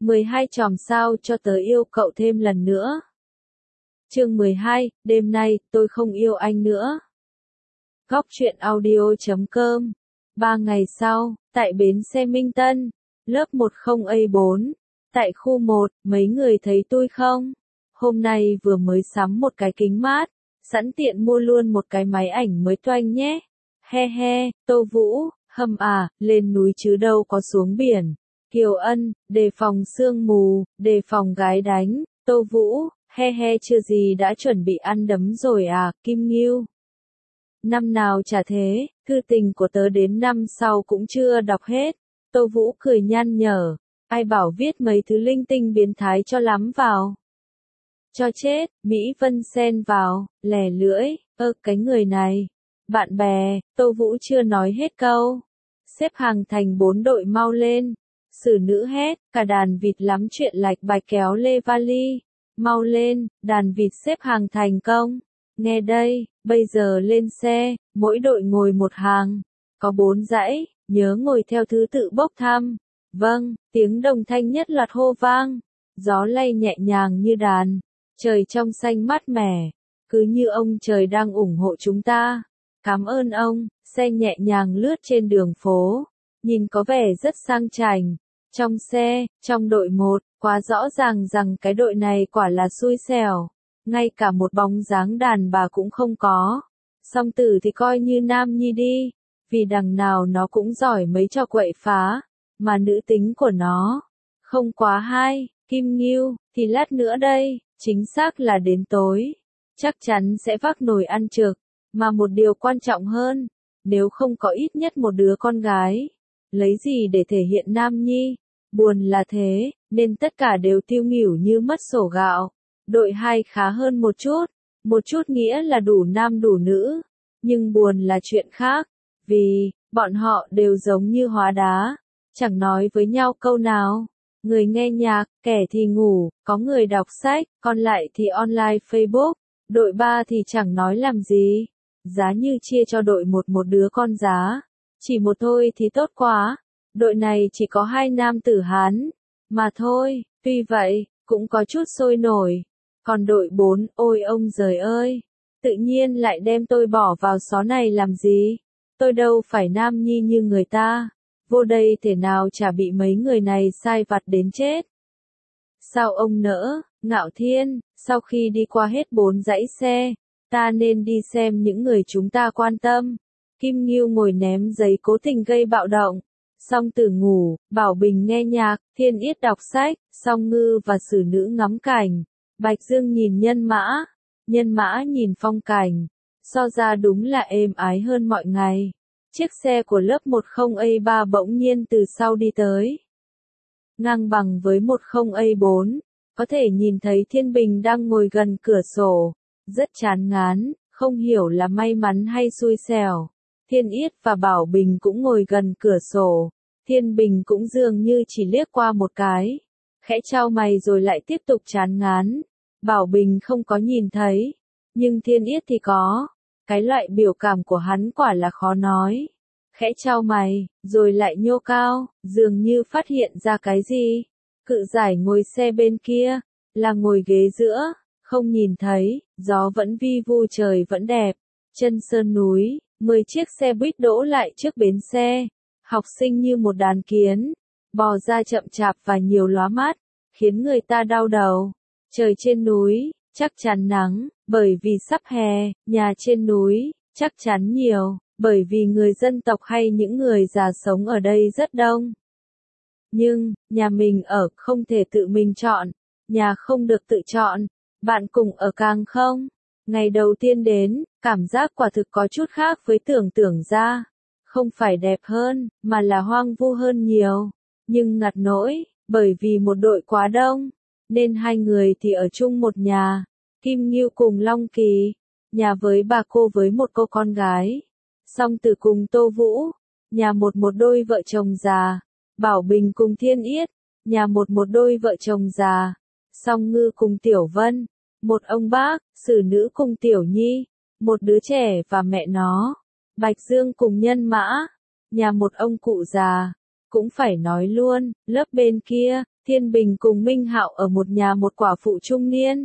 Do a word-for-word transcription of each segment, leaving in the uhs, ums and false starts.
mười hai chòm sao cho tớ yêu cậu thêm lần nữa. Chương mười hai, đêm nay, tôi không yêu anh nữa. Góc truyện audio chấm com. Ba ngày sau, tại bến xe Minh Tân, lớp một không A bốn, tại khu một, mấy người thấy tôi không? Hôm nay vừa mới sắm một cái kính mát, sẵn tiện mua luôn một cái máy ảnh mới toanh nhé. He he, Tô Vũ, hâm à, lên núi chứ đâu có xuống biển. Kiều Ân, đề phòng sương mù, đề phòng gái đánh. Tô Vũ, he he chưa gì đã chuẩn bị ăn đấm rồi à, Kim Ngưu. Năm nào chả thế, thư tình của tớ đến năm sau cũng chưa đọc hết. Tô Vũ cười nhăn nhở, ai bảo viết mấy thứ linh tinh biến thái cho lắm vào. Cho chết, Mỹ Vân xen vào, lẻ lưỡi, ơ cái người này. Bạn bè, Tô Vũ chưa nói hết câu. Xếp hàng thành bốn đội mau lên. Sử nữ hét, cả đàn vịt lắm chuyện lạch bạch kéo lê vali. Mau lên, đàn vịt xếp hàng thành công. Nghe đây, bây giờ lên xe, mỗi đội ngồi một hàng. Có bốn dãy, nhớ ngồi theo thứ tự bốc thăm. Vâng, tiếng đồng thanh nhất loạt hô vang. Gió lay nhẹ nhàng như đàn. Trời trong xanh mát mẻ. Cứ như ông trời đang ủng hộ chúng ta. Cảm ơn ông, xe nhẹ nhàng lướt trên đường phố. Nhìn có vẻ rất sang chảnh. Trong xe, trong đội một, quá rõ ràng rằng cái đội này quả là xui xẻo. Ngay cả một bóng dáng đàn bà cũng không có. Song Tử thì coi như nam nhi đi. Vì đằng nào nó cũng giỏi mấy trò quậy phá. Mà nữ tính của nó không quá hay. Kim Ngưu, thì lát nữa đây, chính xác là đến tối. Chắc chắn sẽ vác nồi ăn trực. Mà một điều quan trọng hơn, nếu không có ít nhất một đứa con gái, lấy gì để thể hiện nam nhi? Buồn là thế, nên tất cả đều tiêu nghỉu như mất sổ gạo. Đội hai khá hơn một chút, một chút nghĩa là đủ nam đủ nữ, nhưng buồn là chuyện khác, vì, bọn họ đều giống như hóa đá, chẳng nói với nhau câu nào. Người nghe nhạc, kẻ thì ngủ, có người đọc sách, còn lại thì online Facebook. Đội ba thì chẳng nói làm gì. Giá như chia cho đội một một đứa con giá. Chỉ một thôi thì tốt quá. Đội này chỉ có hai nam tử Hán. Mà thôi, tuy vậy, cũng có chút sôi nổi. Còn đội bốn, ôi ông giời ơi. Tự nhiên lại đem tôi bỏ vào xó này làm gì? Tôi đâu phải nam nhi như người ta. Vô đây thể nào chả bị mấy người này sai vặt đến chết. Sao ông nỡ, Ngạo Thiên, sau khi đi qua hết bốn dãy xe, ta nên đi xem những người chúng ta quan tâm. Kim Ngưu ngồi ném giấy cố tình gây bạo động. Song Tử ngủ, Bảo Bình nghe nhạc, Thiên Yết đọc sách, Song Ngư và Sử nữ ngắm cảnh. Bạch Dương nhìn Nhân Mã, Nhân Mã nhìn phong cảnh. So ra đúng là êm ái hơn mọi ngày. Chiếc xe của lớp một không A ba bỗng nhiên từ sau đi tới. Ngang bằng với một không A bốn, có thể nhìn thấy Thiên Bình đang ngồi gần cửa sổ. Rất chán ngán, không hiểu là may mắn hay xui xẻo. Thiên Yết và Bảo Bình cũng ngồi gần cửa sổ. Thiên Bình cũng dường như chỉ liếc qua một cái. Khẽ chau mày rồi lại tiếp tục chán ngán. Bảo Bình không có nhìn thấy. Nhưng Thiên Yết thì có. Cái loại biểu cảm của hắn quả là khó nói. Khẽ chau mày, rồi lại nhô cao, dường như phát hiện ra cái gì. Cự Giải ngồi xe bên kia, là ngồi ghế giữa, không nhìn thấy, gió vẫn vi vu trời vẫn đẹp. Chân sơn núi, mười chiếc xe buýt đỗ lại trước bến xe. Học sinh như một đàn kiến, bò ra chậm chạp và nhiều lóa mắt, khiến người ta đau đầu. Trời trên núi, chắc chắn nắng, bởi vì sắp hè, nhà trên núi, chắc chắn nhiều, bởi vì người dân tộc hay những người già sống ở đây rất đông. Nhưng, nhà mình ở không thể tự mình chọn, nhà không được tự chọn, bạn cùng ở càng không. Ngày đầu tiên đến, cảm giác quả thực có chút khác với tưởng tượng ra. Không phải đẹp hơn, mà là hoang vu hơn nhiều. Nhưng ngặt nỗi, bởi vì một đội quá đông, nên hai người thì ở chung một nhà. Kim Ngưu cùng Long Kỳ, nhà với bà cô với một cô con gái. Song Tử cùng Tô Vũ, nhà một một đôi vợ chồng già. Bảo Bình cùng Thiên Yết, nhà một một đôi vợ chồng già. Song Ngư cùng Tiểu Vân, một ông bác, Sử nữ cùng Tiểu Nhi, một đứa trẻ và mẹ nó. Bạch Dương cùng Nhân Mã, nhà một ông cụ già. Cũng phải nói luôn, lớp bên kia, Thiên Bình cùng Minh Hạo ở một nhà một quả phụ trung niên.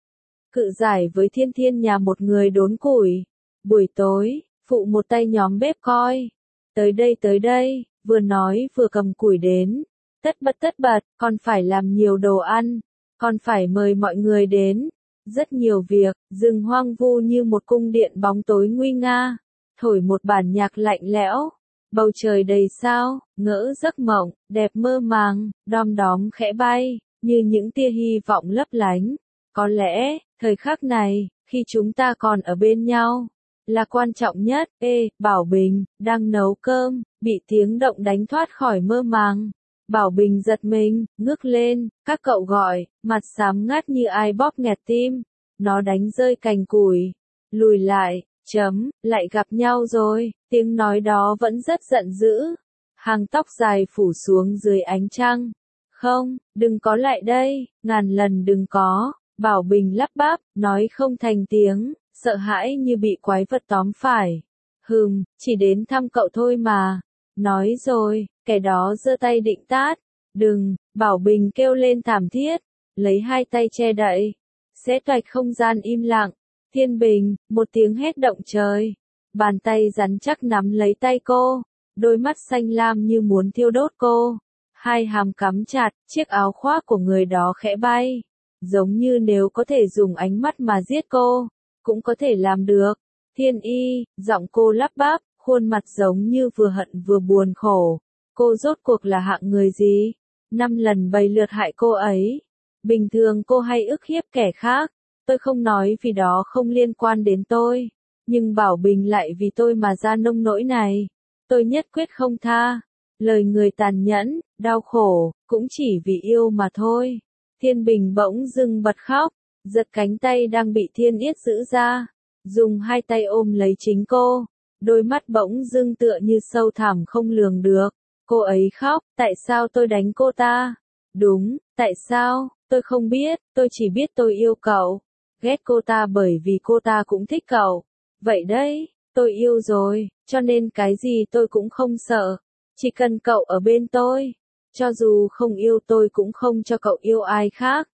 Cự giải với Thiên Thiên nhà một người đốn củi. Buổi tối, phụ một tay nhóm bếp coi. Tới đây tới đây, vừa nói vừa cầm củi đến. Tất bật tất bật, con phải làm nhiều đồ ăn. Con phải mời mọi người đến. Rất nhiều việc, rừng hoang vu như một cung điện bóng tối nguy nga. Thổi một bản nhạc lạnh lẽo. Bầu trời đầy sao, ngỡ giấc mộng, đẹp mơ màng, đom đóm khẽ bay, như những tia hy vọng lấp lánh. Có lẽ, thời khắc này, khi chúng ta còn ở bên nhau, là quan trọng nhất. Ê, Bảo Bình, đang nấu cơm, bị tiếng động đánh thoát khỏi mơ màng. Bảo Bình giật mình, ngước lên, các cậu gọi, mặt xám ngắt như ai bóp nghẹt tim. Nó đánh rơi cành củi, lùi lại, chấm, lại gặp nhau rồi, tiếng nói đó vẫn rất giận dữ. Hàng tóc dài phủ xuống dưới ánh trăng. Không, đừng có lại đây, ngàn lần đừng có. Bảo Bình lắp bắp, nói không thành tiếng, sợ hãi như bị quái vật tóm phải. Hừm, chỉ đến thăm cậu thôi mà. Nói rồi, kẻ đó giơ tay định tát. Đừng, Bảo Bình kêu lên thảm thiết, lấy hai tay che đậy. Xé toạch không gian im lặng. Thiên Bình, một tiếng hét động trời. Bàn tay rắn chắc nắm lấy tay cô, đôi mắt xanh lam như muốn thiêu đốt cô. Hai hàm cắm chặt, chiếc áo khoác của người đó khẽ bay. Giống như nếu có thể dùng ánh mắt mà giết cô, cũng có thể làm được. Thiên Y, giọng cô lắp bắp, khuôn mặt giống như vừa hận vừa buồn khổ. Cô rốt cuộc là hạng người gì? Năm lần bảy lượt hại cô ấy. Bình thường cô hay ức hiếp kẻ khác. Tôi không nói vì đó không liên quan đến tôi. Nhưng Bảo Bình lại vì tôi mà ra nông nỗi này. Tôi nhất quyết không tha. Lời người tàn nhẫn, đau khổ, cũng chỉ vì yêu mà thôi. Thiên Bình bỗng dưng bật khóc, giật cánh tay đang bị Thiên Yết giữ ra. Dùng hai tay ôm lấy chính cô. Đôi mắt bỗng dưng tựa như sâu thẳm không lường được. Cô ấy khóc, tại sao tôi đánh cô ta? Đúng, tại sao? Tôi không biết, tôi chỉ biết tôi yêu cậu. Ghét cô ta bởi vì cô ta cũng thích cậu. Vậy đấy, tôi yêu rồi, cho nên cái gì tôi cũng không sợ. Chỉ cần cậu ở bên tôi. Cho dù không yêu tôi cũng không cho cậu yêu ai khác.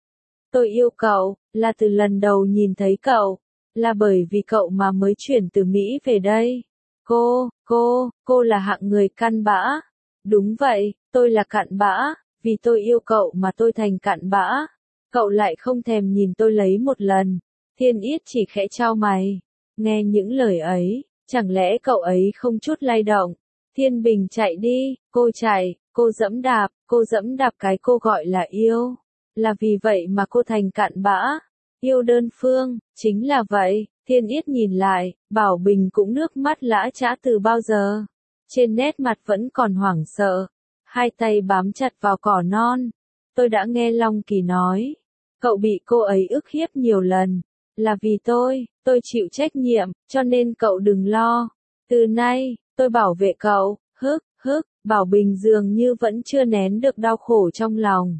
Tôi yêu cậu, là từ lần đầu nhìn thấy cậu. Là bởi vì cậu mà mới chuyển từ Mỹ về đây. Cô, cô, cô là hạng người cặn bã. Đúng vậy, tôi là cặn bã. Vì tôi yêu cậu mà tôi thành cặn bã. Cậu lại không thèm nhìn tôi lấy một lần. Thiên Yết chỉ khẽ chau mày. Nghe những lời ấy, chẳng lẽ cậu ấy không chút lay động. Thiên Bình chạy đi, cô chạy, cô dẫm đạp, cô dẫm đạp cái cô gọi là yêu. Là vì vậy mà cô thành cặn bã. Yêu đơn phương, chính là vậy. Thiên Yết nhìn lại, Bảo Bình cũng nước mắt lã chã từ bao giờ. Trên nét mặt vẫn còn hoảng sợ. Hai tay bám chặt vào cỏ non. Tôi đã nghe Long Kỳ nói. Cậu bị cô ấy ức hiếp nhiều lần. Là vì tôi, tôi chịu trách nhiệm, cho nên cậu đừng lo. Từ nay, tôi bảo vệ cậu. Hức, hức, Bảo Bình dường như vẫn chưa nén được đau khổ trong lòng.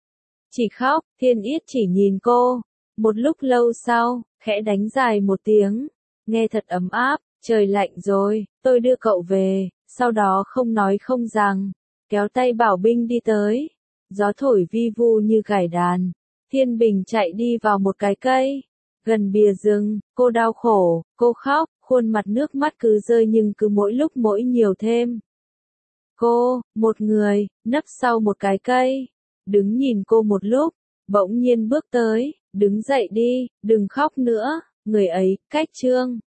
Chỉ khóc, Thiên Yết chỉ nhìn cô. Một lúc lâu sau, khẽ đánh dài một tiếng. Nghe thật ấm áp, trời lạnh rồi, tôi đưa cậu về. Sau đó không nói không rằng, kéo tay Bảo Bình đi tới. Gió thổi vi vu như gảy đàn. Thiên Bình chạy đi vào một cái cây. Gần bìa rừng, cô đau khổ, cô khóc, khuôn mặt nước mắt cứ rơi nhưng cứ mỗi lúc mỗi nhiều thêm. Cô, một người, nấp sau một cái cây. Đứng nhìn cô một lúc, bỗng nhiên bước tới, đứng dậy đi, đừng khóc nữa. Người ấy, cách Trương.